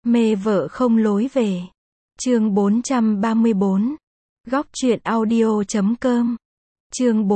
Mê vợ không lối về. Chương 434. Góc truyện audio.com. Chương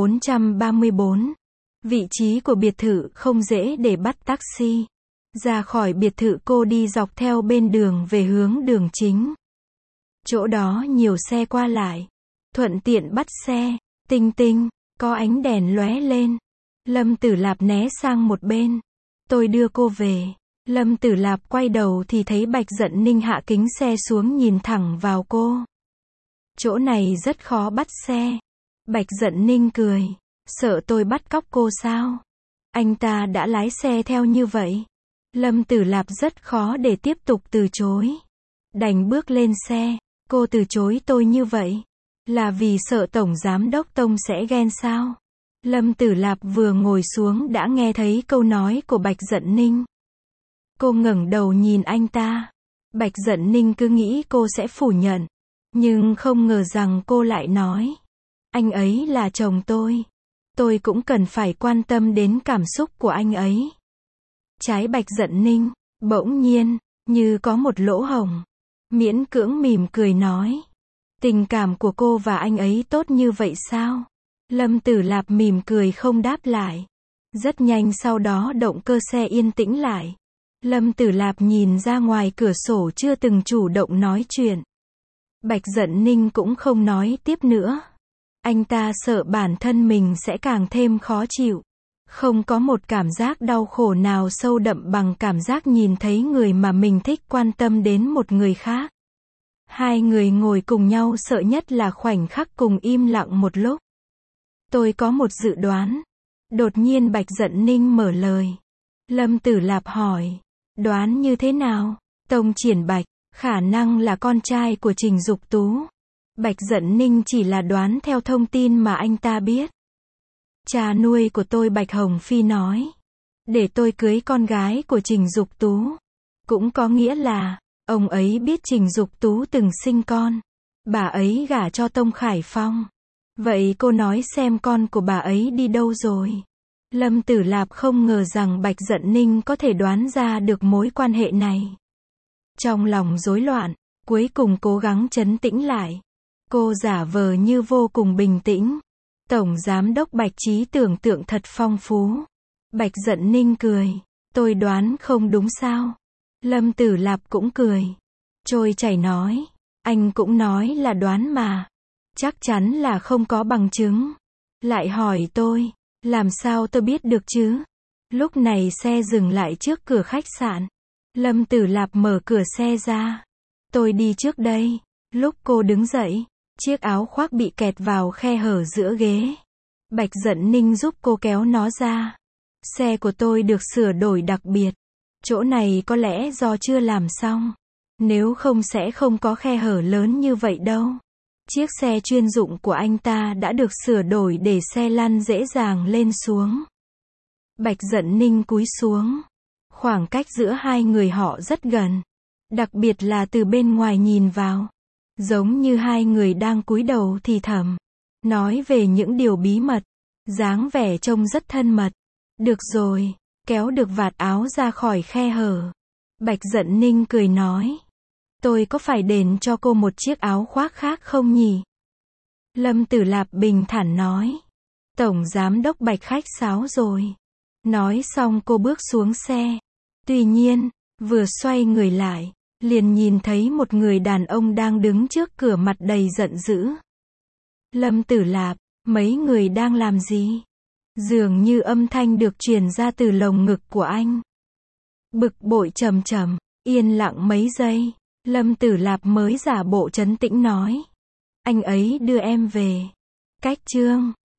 434. Vị trí của biệt thự không dễ để bắt taxi. Ra khỏi biệt thự cô đi dọc theo bên đường về hướng đường chính. Chỗ đó nhiều xe qua lại. Thuận tiện bắt xe. Tinh tinh, có ánh đèn lóe lên. Lâm Tử Lạp né sang một bên. Tôi đưa cô về. Lâm Tử Lạp quay đầu thì thấy Bạch Dận Ninh hạ kính xe xuống nhìn thẳng vào cô. Chỗ này rất khó bắt xe. Bạch Dận Ninh cười. Sợ tôi bắt cóc cô sao? Anh ta đã lái xe theo như vậy. Lâm Tử Lạp rất khó để tiếp tục từ chối. Đành bước lên xe. Cô từ chối tôi như vậy. Là vì sợ Tổng Giám đốc Tông sẽ ghen sao? Lâm Tử Lạp vừa ngồi xuống đã nghe thấy câu nói của Bạch Dận Ninh. Cô ngẩng đầu nhìn anh ta. Bạch Dận Ninh cứ nghĩ cô sẽ phủ nhận. Nhưng không ngờ rằng cô lại nói. Anh ấy là chồng tôi. Tôi cũng cần phải quan tâm đến cảm xúc của anh ấy. Trái Bạch Dận Ninh, bỗng nhiên, như có một lỗ hổng. Miễn cưỡng mỉm cười nói. Tình cảm của cô và anh ấy tốt như vậy sao? Lâm Tử Lạp mỉm cười không đáp lại. Rất nhanh sau đó động cơ xe yên tĩnh lại. Lâm Tử Lạp nhìn ra ngoài cửa sổ chưa từng chủ động nói chuyện. Bạch Dận Ninh cũng không nói tiếp nữa. Anh ta sợ bản thân mình sẽ càng thêm khó chịu. Không có một cảm giác đau khổ nào sâu đậm bằng cảm giác nhìn thấy người mà mình thích quan tâm đến một người khác. Hai người ngồi cùng nhau sợ nhất là khoảnh khắc cùng im lặng một lúc. Tôi có một dự đoán. Đột nhiên Bạch Dận Ninh mở lời. Lâm Tử Lạp hỏi. Đoán như thế nào? Tông Triển Bạch, khả năng là con trai của Trình Dục Tú. Bạch Dận Ninh chỉ là đoán theo thông tin mà anh ta biết. Cha nuôi của tôi Bạch Hồng Phi nói. Để tôi cưới con gái của Trình Dục Tú. Cũng có nghĩa là, ông ấy biết Trình Dục Tú từng sinh con. Bà ấy gả cho Tông Khải Phong. Vậy cô nói xem con của bà ấy đi đâu rồi? Lâm Tử Lạp không ngờ rằng Bạch Dận Ninh có thể đoán ra được mối quan hệ này. Trong lòng rối loạn, cuối cùng cố gắng trấn tĩnh lại. Cô giả vờ như vô cùng bình tĩnh. Tổng Giám đốc Bạch trí tưởng tượng thật phong phú. Bạch Dận Ninh cười. Tôi đoán không đúng sao? Lâm Tử Lạp cũng cười. Trôi chảy nói. Anh cũng nói là đoán mà. Chắc chắn là không có bằng chứng. Lại hỏi tôi. Làm sao tôi biết được chứ? Lúc này xe dừng lại trước cửa khách sạn. Lâm Tử Lạp mở cửa xe ra. Tôi đi trước đây. Lúc cô đứng dậy, chiếc áo khoác bị kẹt vào khe hở giữa ghế. Bạch Dận Ninh giúp cô kéo nó ra. Xe của tôi được sửa đổi đặc biệt. Chỗ này có lẽ do chưa làm xong. Nếu không sẽ không có khe hở lớn như vậy đâu. Chiếc xe chuyên dụng của anh ta đã được sửa đổi để xe lăn dễ dàng lên xuống. Bạch Dận Ninh cúi xuống. Khoảng cách giữa hai người họ rất gần. Đặc biệt là từ bên ngoài nhìn vào. Giống như hai người đang cúi đầu thì thầm. Nói về những điều bí mật. Dáng vẻ trông rất thân mật. Được rồi. Kéo được vạt áo ra khỏi khe hở. Bạch Dận Ninh cười nói. Tôi có phải đền cho cô một chiếc áo khoác khác không nhỉ? Lâm Tử Lạp bình thản nói. Tổng Giám đốc Bạch khách sáo rồi. Nói xong cô bước xuống xe. Tuy nhiên, vừa xoay người lại, liền nhìn thấy một người đàn ông đang đứng trước cửa mặt đầy giận dữ. Lâm Tử Lạp, mấy người đang làm gì? Dường như âm thanh được truyền ra từ lồng ngực của anh. Bực bội trầm trầm, yên lặng mấy giây. Lâm Tử Lạp mới giả bộ trấn tĩnh nói. Anh ấy đưa em về. Cách Trương.